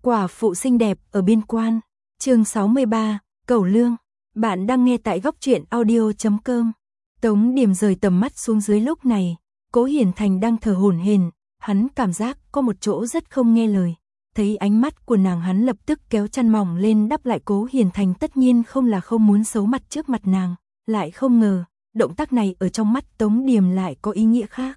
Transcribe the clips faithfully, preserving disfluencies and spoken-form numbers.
Quả phụ xinh đẹp ở biên quan, chương sáu mươi ba, Cẩu Lương. Bạn đang nghe tại góc truyện audio chấm com. Tống Điềm rời tầm mắt xuống dưới lúc này, Cố Hiển Thành đang thở hổn hển, hắn cảm giác có một chỗ rất không nghe lời. Thấy ánh mắt của nàng hắn lập tức kéo chăn mỏng lên đắp lại Cố Hiển Thành, tất nhiên không là không muốn xấu mặt trước mặt nàng, lại không ngờ, động tác này ở trong mắt Tống Điềm lại có ý nghĩa khác.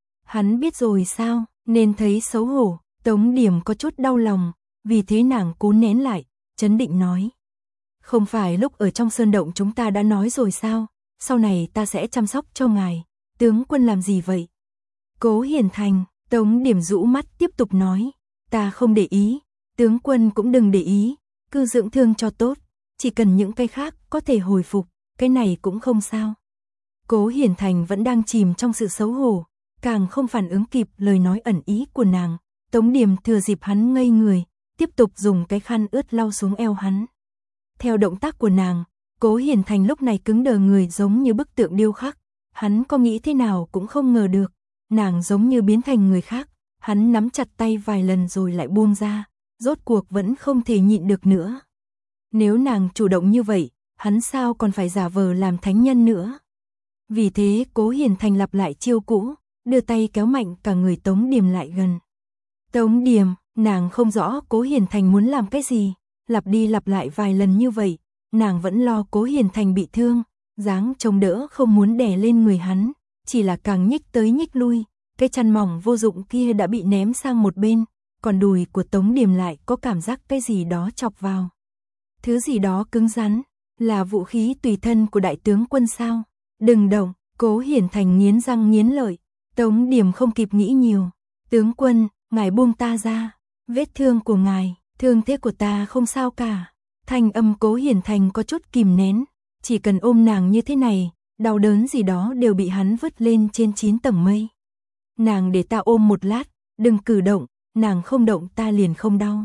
Hắn biết rồi sao, nên thấy xấu hổ, Tống Điềm có chút đau lòng, vì thế nàng cố nén lại, trấn định nói. Không phải lúc ở trong sơn động chúng ta đã nói rồi sao, sau này ta sẽ chăm sóc cho ngài, tướng quân làm gì vậy? Cố Hiển Thành, Tống Điềm rũ mắt tiếp tục nói, ta không để ý, tướng quân cũng đừng để ý, cứ dưỡng thương cho tốt, chỉ cần những cái khác có thể hồi phục, cái này cũng không sao. Cố Hiển Thành vẫn đang chìm trong sự xấu hổ, càng không phản ứng kịp lời nói ẩn ý của nàng. Tống Điềm thừa dịp hắn ngây người, tiếp tục dùng cái khăn ướt lau xuống eo hắn. Theo động tác của nàng, Cố Hiển Thành lúc này cứng đờ người giống như bức tượng điêu khắc. Hắn có nghĩ thế nào cũng không ngờ được, nàng giống như biến thành người khác. Hắn nắm chặt tay vài lần rồi lại buông ra, rốt cuộc vẫn không thể nhịn được nữa. Nếu nàng chủ động như vậy, hắn sao còn phải giả vờ làm thánh nhân nữa. Vì thế Cố Hiển Thành lặp lại chiêu cũ, đưa tay kéo mạnh cả người Tống Điềm lại gần. Tống Điềm, nàng không rõ Cố Hiển Thành muốn làm cái gì, lặp đi lặp lại vài lần như vậy, nàng vẫn lo Cố Hiển Thành bị thương, dáng chống đỡ không muốn đè lên người hắn, chỉ là càng nhích tới nhích lui, cái chăn mỏng vô dụng kia đã bị ném sang một bên, còn đùi của Tống Điềm lại có cảm giác cái gì đó chọc vào. Thứ gì đó cứng rắn, là vũ khí tùy thân của đại tướng quân sao? Đừng động, Cố Hiển Thành nghiến răng nghiến lợi. Tống Điềm không kịp nghĩ nhiều, tướng quân, ngài buông ta ra, vết thương của ngài, thương thế của ta không sao cả. Thanh âm Cố Hiển Thành có chút kìm nén, chỉ cần ôm nàng như thế này, đau đớn gì đó đều bị hắn vứt lên trên chín tầng mây. Nàng để ta ôm một lát, đừng cử động, nàng không động ta liền không đau.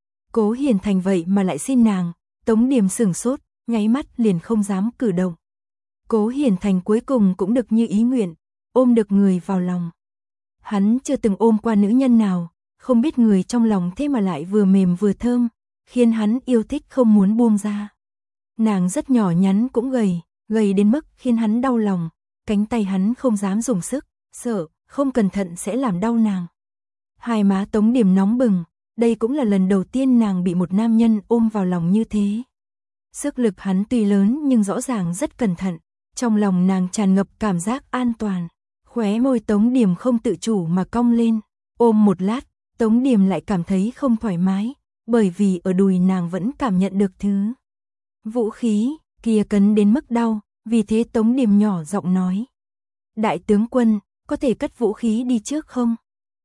Cố Hiển Thành vậy mà lại xin nàng, Tống Điềm sửng sốt, nháy mắt liền không dám cử động. Cố Hiển Thành cuối cùng cũng được như ý nguyện, ôm được người vào lòng. Hắn chưa từng ôm qua nữ nhân nào, không biết người trong lòng thế mà lại vừa mềm vừa thơm, khiến hắn yêu thích không muốn buông ra. Nàng rất nhỏ nhắn cũng gầy, gầy đến mức khiến hắn đau lòng, cánh tay hắn không dám dùng sức, sợ, không cẩn thận sẽ làm đau nàng. Hai má Tống Điềm nóng bừng, đây cũng là lần đầu tiên nàng bị một nam nhân ôm vào lòng như thế. Sức lực hắn tuy lớn nhưng rõ ràng rất cẩn thận, trong lòng nàng tràn ngập cảm giác an toàn. Khóe môi Tống Điềm không tự chủ mà cong lên, ôm một lát, Tống Điềm lại cảm thấy không thoải mái, bởi vì ở đùi nàng vẫn cảm nhận được thứ vũ khí kia cấn đến mức đau, vì thế Tống Điềm nhỏ giọng nói. Đại tướng quân, có thể cất vũ khí đi trước không?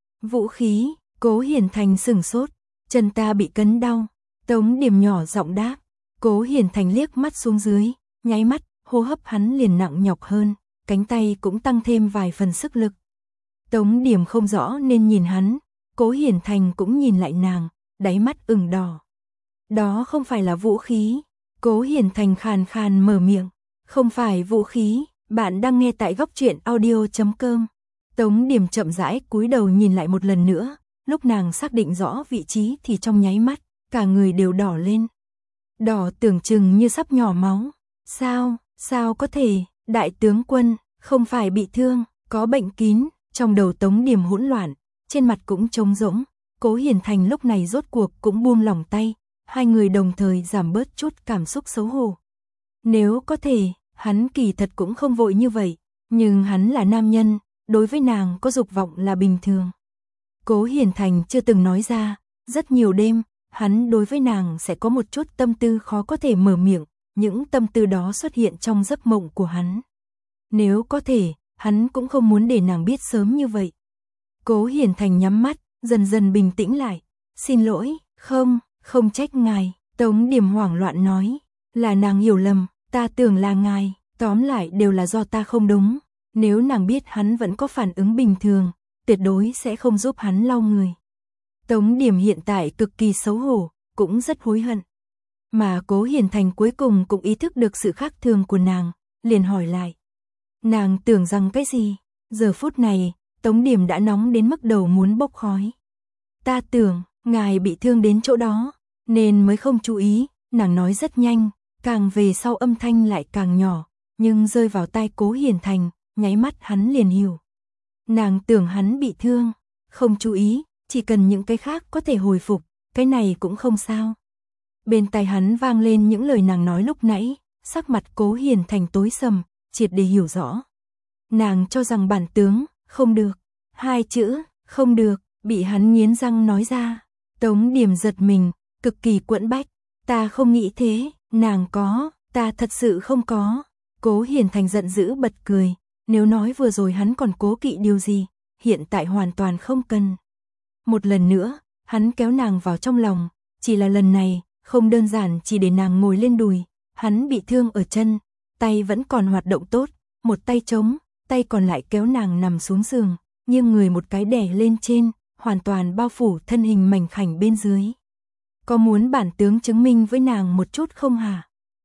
Vũ khí, Cố Hiển Thành sửng sốt, chân ta bị cấn đau, Tống Điềm nhỏ giọng đáp. Cố Hiển Thành liếc mắt xuống dưới, nháy mắt, hô hấp hắn liền nặng nhọc hơn, cánh tay cũng tăng thêm vài phần sức lực. Tống Điềm không rõ nên nhìn hắn, Cố Hiển Thành cũng nhìn lại nàng, đáy mắt ửng đỏ. Đó không phải là vũ khí, Cố Hiển Thành khàn khàn mở miệng, không phải vũ khí, bạn đang nghe tại góc truyện audio chấm com. Tống Điềm chậm rãi cúi đầu nhìn lại một lần nữa, lúc nàng xác định rõ vị trí thì trong nháy mắt, cả người đều đỏ lên. Đỏ tưởng chừng như sắp nhỏ máu. Sao, sao có thể, đại tướng quân, không phải bị thương, có bệnh kín, trong đầu Tống Điềm hỗn loạn, trên mặt cũng trống rỗng. Cố Hiển Thành lúc này rốt cuộc cũng buông lỏng tay, hai người đồng thời giảm bớt chút cảm xúc xấu hổ. Nếu có thể, hắn kỳ thật cũng không vội như vậy, nhưng hắn là nam nhân, đối với nàng có dục vọng là bình thường. Cố Hiển Thành chưa từng nói ra, rất nhiều đêm, hắn đối với nàng sẽ có một chút tâm tư khó có thể mở miệng, những tâm tư đó xuất hiện trong giấc mộng của hắn. Nếu có thể, hắn cũng không muốn để nàng biết sớm như vậy. Cố Hiển Thành nhắm mắt, dần dần bình tĩnh lại. Xin lỗi, không, không trách ngài, Tống Điềm hoảng loạn nói, là nàng hiểu lầm, ta tưởng là ngài, tóm lại đều là do ta không đúng. Nếu nàng biết hắn vẫn có phản ứng bình thường, tuyệt đối sẽ không giúp hắn lau người. Tống Điềm hiện tại cực kỳ xấu hổ, cũng rất hối hận. Mà Cố Hiển Thành cuối cùng cũng ý thức được sự khác thường của nàng, liền hỏi lại. Nàng tưởng rằng cái gì? Giờ phút này, Tống Điềm đã nóng đến mức đầu muốn bốc khói. Ta tưởng, Ngài bị thương đến chỗ đó, nên mới không chú ý, nàng nói rất nhanh, càng về sau âm thanh lại càng nhỏ, nhưng rơi vào tai Cố Hiền Thành, nháy mắt hắn liền hiểu. Nàng tưởng hắn bị thương, không chú ý, chỉ cần những cái khác có thể hồi phục, cái này cũng không sao. Bên tai hắn vang lên những lời nàng nói lúc nãy, sắc mặt Cố Hiền Thành tối sầm, triệt để hiểu rõ. Nàng cho rằng bản tướng, không được, hai chữ, không được, bị hắn nghiến răng nói ra. Tống Điểm giật mình, cực kỳ quẫn bách, ta không nghĩ thế, nàng có, ta thật sự không có. Cố Hiền Thành giận dữ bật cười, nếu nói vừa rồi hắn còn cố kỵ điều gì, hiện tại hoàn toàn không cần. Một lần nữa, hắn kéo nàng vào trong lòng, chỉ là lần này, không đơn giản chỉ để nàng ngồi lên đùi, hắn bị thương ở chân, tay vẫn còn hoạt động tốt, một tay trống, tay còn lại kéo nàng nằm xuống giường, nghiêng người một cái đè lên trên, hoàn toàn bao phủ thân hình mảnh khảnh bên dưới. Có muốn bản tướng chứng minh với nàng một chút không hả?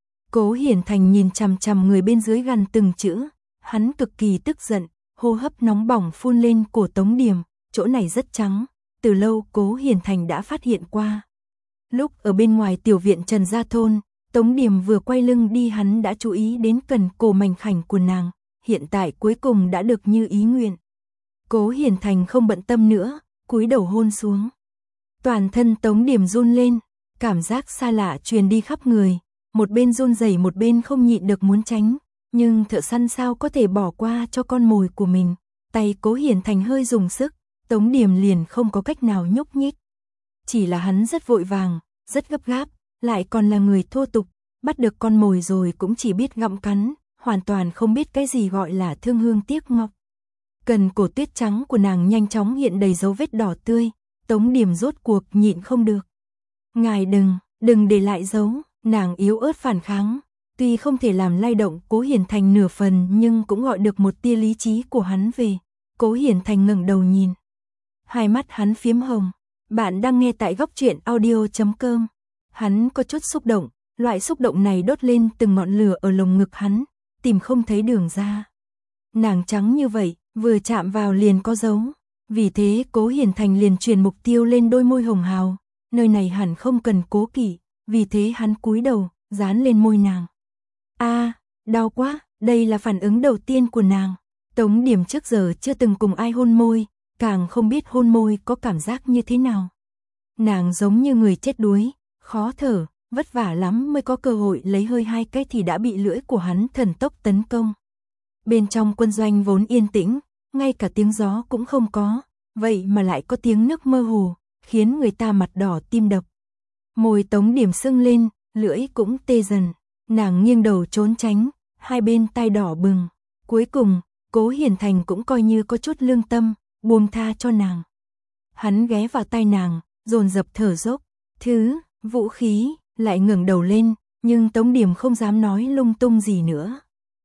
Cố Hiền Thành nhìn chằm chằm người bên dưới gần từng chữ, hắn cực kỳ tức giận, hô hấp nóng bỏng phun lên cổ Tống Điểm, chỗ này rất trắng, từ lâu Cố Hiền Thành đã phát hiện qua. Lúc ở bên ngoài tiểu viện Trần Gia Thôn, Tống Điểm vừa quay lưng đi hắn đã chú ý đến cần cổ mảnh khảnh của nàng, hiện tại cuối cùng đã được như ý nguyện. Cố Hiền Thành không bận tâm nữa, cúi đầu hôn xuống. Toàn thân Tống Điểm run lên, cảm giác xa lạ truyền đi khắp người, một bên run rẩy một bên không nhịn được muốn tránh, nhưng thợ săn sao có thể bỏ qua cho con mồi của mình. Tay Cố Hiền Thành hơi dùng sức, Tống Điểm liền không có cách nào nhúc nhích. Chỉ là hắn rất vội vàng, rất gấp gáp, lại còn là người thô tục, bắt được con mồi rồi cũng chỉ biết gặm cắn, hoàn toàn không biết cái gì gọi là thương hương tiếc ngọc. Cần cổ tuyết trắng của nàng nhanh chóng hiện đầy dấu vết đỏ tươi, Tống Điểm rốt cuộc nhịn không được. Ngài đừng, đừng để lại dấu, nàng yếu ớt phản kháng, tuy không thể làm lay động Cố Hiền Thành nửa phần nhưng cũng gọi được một tia lý trí của hắn về. Cố Hiền Thành ngẩng đầu nhìn, hai mắt hắn phiếm hồng. Bạn đang nghe tại góc truyện audio chấm com. Hắn có chút xúc động, loại xúc động này đốt lên từng ngọn lửa ở lồng ngực hắn, tìm không thấy đường ra. Nàng trắng như vậy, vừa chạm vào liền có dấu, vì thế Cố Hiền Thành liền chuyển mục tiêu lên đôi môi hồng hào, nơi này hẳn không cần cố kỵ, vì thế hắn cúi đầu, dán lên môi nàng. A, à, đau quá, đây là phản ứng đầu tiên của nàng. Tống Điểm trước giờ chưa từng cùng ai hôn môi, càng không biết hôn môi có cảm giác như thế nào. Nàng giống như người chết đuối, khó thở, vất vả lắm mới có cơ hội lấy hơi hai cái thì đã bị lưỡi của hắn thần tốc tấn công. Bên trong quân doanh vốn yên tĩnh, ngay cả tiếng gió cũng không có, vậy mà lại có tiếng nước mơ hồ, khiến người ta mặt đỏ tim đập. Môi Tống Điểm sưng lên, lưỡi cũng tê dần, nàng nghiêng đầu trốn tránh, hai bên tai đỏ bừng. Cuối cùng, Cố Hiền Thành cũng coi như có chút lương tâm, buông tha cho nàng. Hắn ghé vào tai nàng, dồn dập thở dốc, thứ, vũ khí, lại ngẩng đầu lên, nhưng Tống Điểm không dám nói lung tung gì nữa.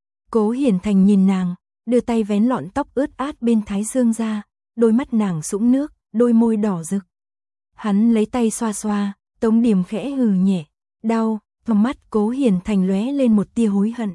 Cố Hiền Thành nhìn nàng, đưa tay vén lọn tóc ướt át bên thái dương ra, đôi mắt nàng sũng nước, đôi môi đỏ rực. Hắn lấy tay xoa xoa, Tống Điểm khẽ hừ nhẹ, đau, trong mắt Cố Hiền Thành lóe lên một tia hối hận.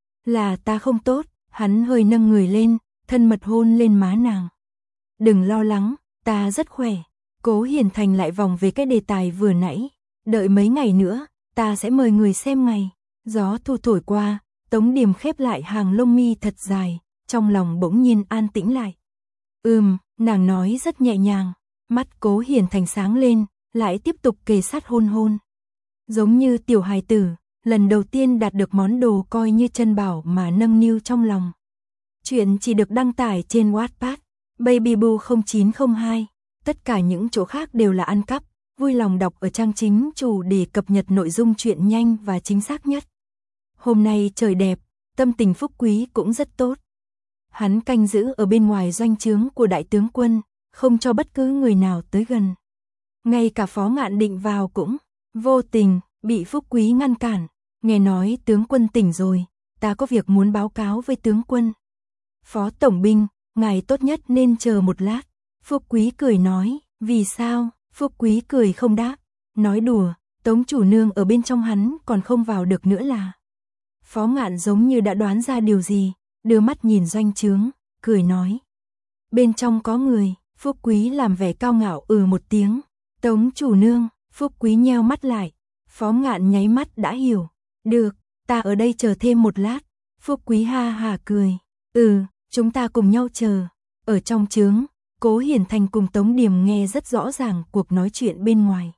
Là ta không tốt, hắn hơi nâng người lên, thân mật hôn lên má nàng. Đừng lo lắng, ta rất khỏe. Cố Hiền Thành lại vòng về cái đề tài vừa nãy, đợi mấy ngày nữa, ta sẽ mời người xem ngày. Gió thu thổi qua, Tống Điểm khép lại hàng lông mi thật dài, trong lòng bỗng nhiên an tĩnh lại. Ừm, nàng nói rất nhẹ nhàng, mắt Cố Hiền Thành sáng lên, lại tiếp tục kề sát hôn hôn. Giống như tiểu hài tử, lần đầu tiên đạt được món đồ coi như chân bảo mà nâng niu trong lòng. Chuyện chỉ được đăng tải trên Wattpad, Babyboo không chín không hai, tất cả những chỗ khác đều là ăn cắp, vui lòng đọc ở trang chính chủ để cập nhật nội dung chuyện nhanh và chính xác nhất. Hôm nay trời đẹp, tâm tình Phúc Quý cũng rất tốt. Hắn canh giữ ở bên ngoài doanh trướng của đại tướng quân, không cho bất cứ người nào tới gần. Ngay cả Phó Ngạn định vào cũng, vô tình, bị Phúc Quý ngăn cản, nghe nói tướng quân tỉnh rồi, ta có việc muốn báo cáo với tướng quân. Phó Tổng binh, ngài tốt nhất nên chờ một lát. Phúc Quý cười nói, vì sao? Phúc Quý cười không đáp, nói đùa, Tống chủ nương ở bên trong hắn còn không vào được nữa là. Phó Ngạn giống như đã đoán ra điều gì, đưa mắt nhìn doanh trướng, cười nói. Bên trong có người, Phúc Quý làm vẻ cao ngạo ừ một tiếng, Tống chủ nương, Phúc Quý nheo mắt lại, Phó Ngạn nháy mắt đã hiểu. Được, ta ở đây chờ thêm một lát. Phúc Quý ha hà cười. Ừ, chúng ta cùng nhau chờ. Ở trong trướng, Cố Hiển Thành cùng Tống Điềm nghe rất rõ ràng cuộc nói chuyện bên ngoài.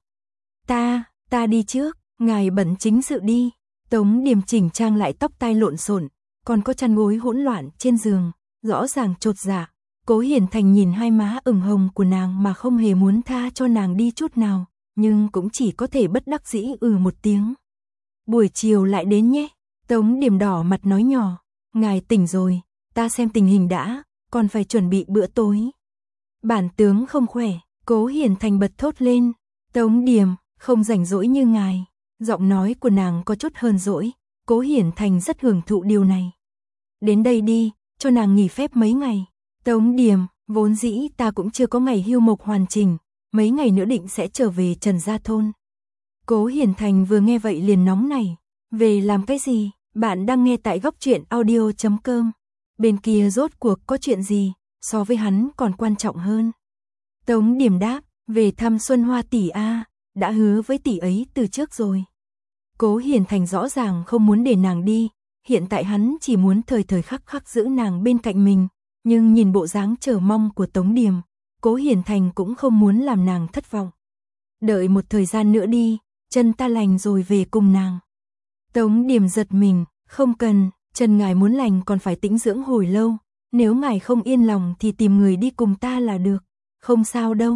Ta, ta đi trước, ngài bận chính sự đi. Tống Điềm chỉnh trang lại tóc tai lộn xộn, còn có chăn gối hỗn loạn trên giường, rõ ràng chột dạ. Cố Hiển Thành nhìn hai má ửng hồng của nàng mà không hề muốn tha cho nàng đi chút nào, nhưng cũng chỉ có thể bất đắc dĩ ừ một tiếng. Buổi chiều lại đến nhé. Tống Điềm đỏ mặt nói nhỏ, ngài tỉnh rồi, ta xem tình hình đã, còn phải chuẩn bị bữa tối. Bản tướng không khỏe, Cố Hiển Thành bật thốt lên. Tống Điềm, không rảnh rỗi như ngài. Giọng nói của nàng có chút hờn dỗi, Cố Hiển Thành rất hưởng thụ điều này. Đến đây đi, cho nàng nghỉ phép mấy ngày. Tống Điềm, vốn dĩ ta cũng chưa có ngày hưu mộc hoàn chỉnh, mấy ngày nữa định sẽ trở về Trần Gia Thôn. Cố Hiển Thành vừa nghe vậy liền nóng nảy. Về làm cái gì? Bạn đang nghe tại góc truyện audio chấm com. Bên kia rốt cuộc có chuyện gì, so với hắn còn quan trọng hơn. Tống Điềm đáp, về thăm Xuân Hoa tỷ a, đã hứa với tỷ ấy từ trước rồi. Cố Hiển Thành rõ ràng không muốn để nàng đi, hiện tại hắn chỉ muốn thời thời khắc khắc giữ nàng bên cạnh mình, nhưng nhìn bộ dáng chờ mong của Tống Điềm, Cố Hiển Thành cũng không muốn làm nàng thất vọng. Đợi một thời gian nữa đi, chân ta lành rồi về cùng nàng. Tống Điềm giật mình, không cần, chân ngài muốn lành còn phải tĩnh dưỡng hồi lâu, nếu ngài không yên lòng thì tìm người đi cùng ta là được, không sao đâu.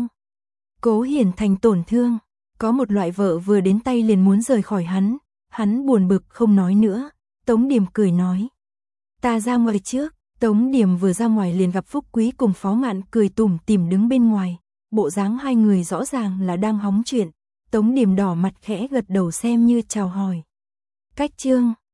Cố Hiển Thành tổn thương, có một loại vợ vừa đến tay liền muốn rời khỏi hắn, hắn buồn bực không nói nữa. Tống Điềm cười nói, ta ra ngoài trước. Tống Điềm vừa ra ngoài liền gặp Phúc Quý cùng Phó Ngạn cười tủm tỉm đứng bên ngoài, bộ dáng hai người rõ ràng là đang hóng chuyện. Tống Điềm đỏ mặt khẽ gật đầu xem như chào hỏi. Cách chương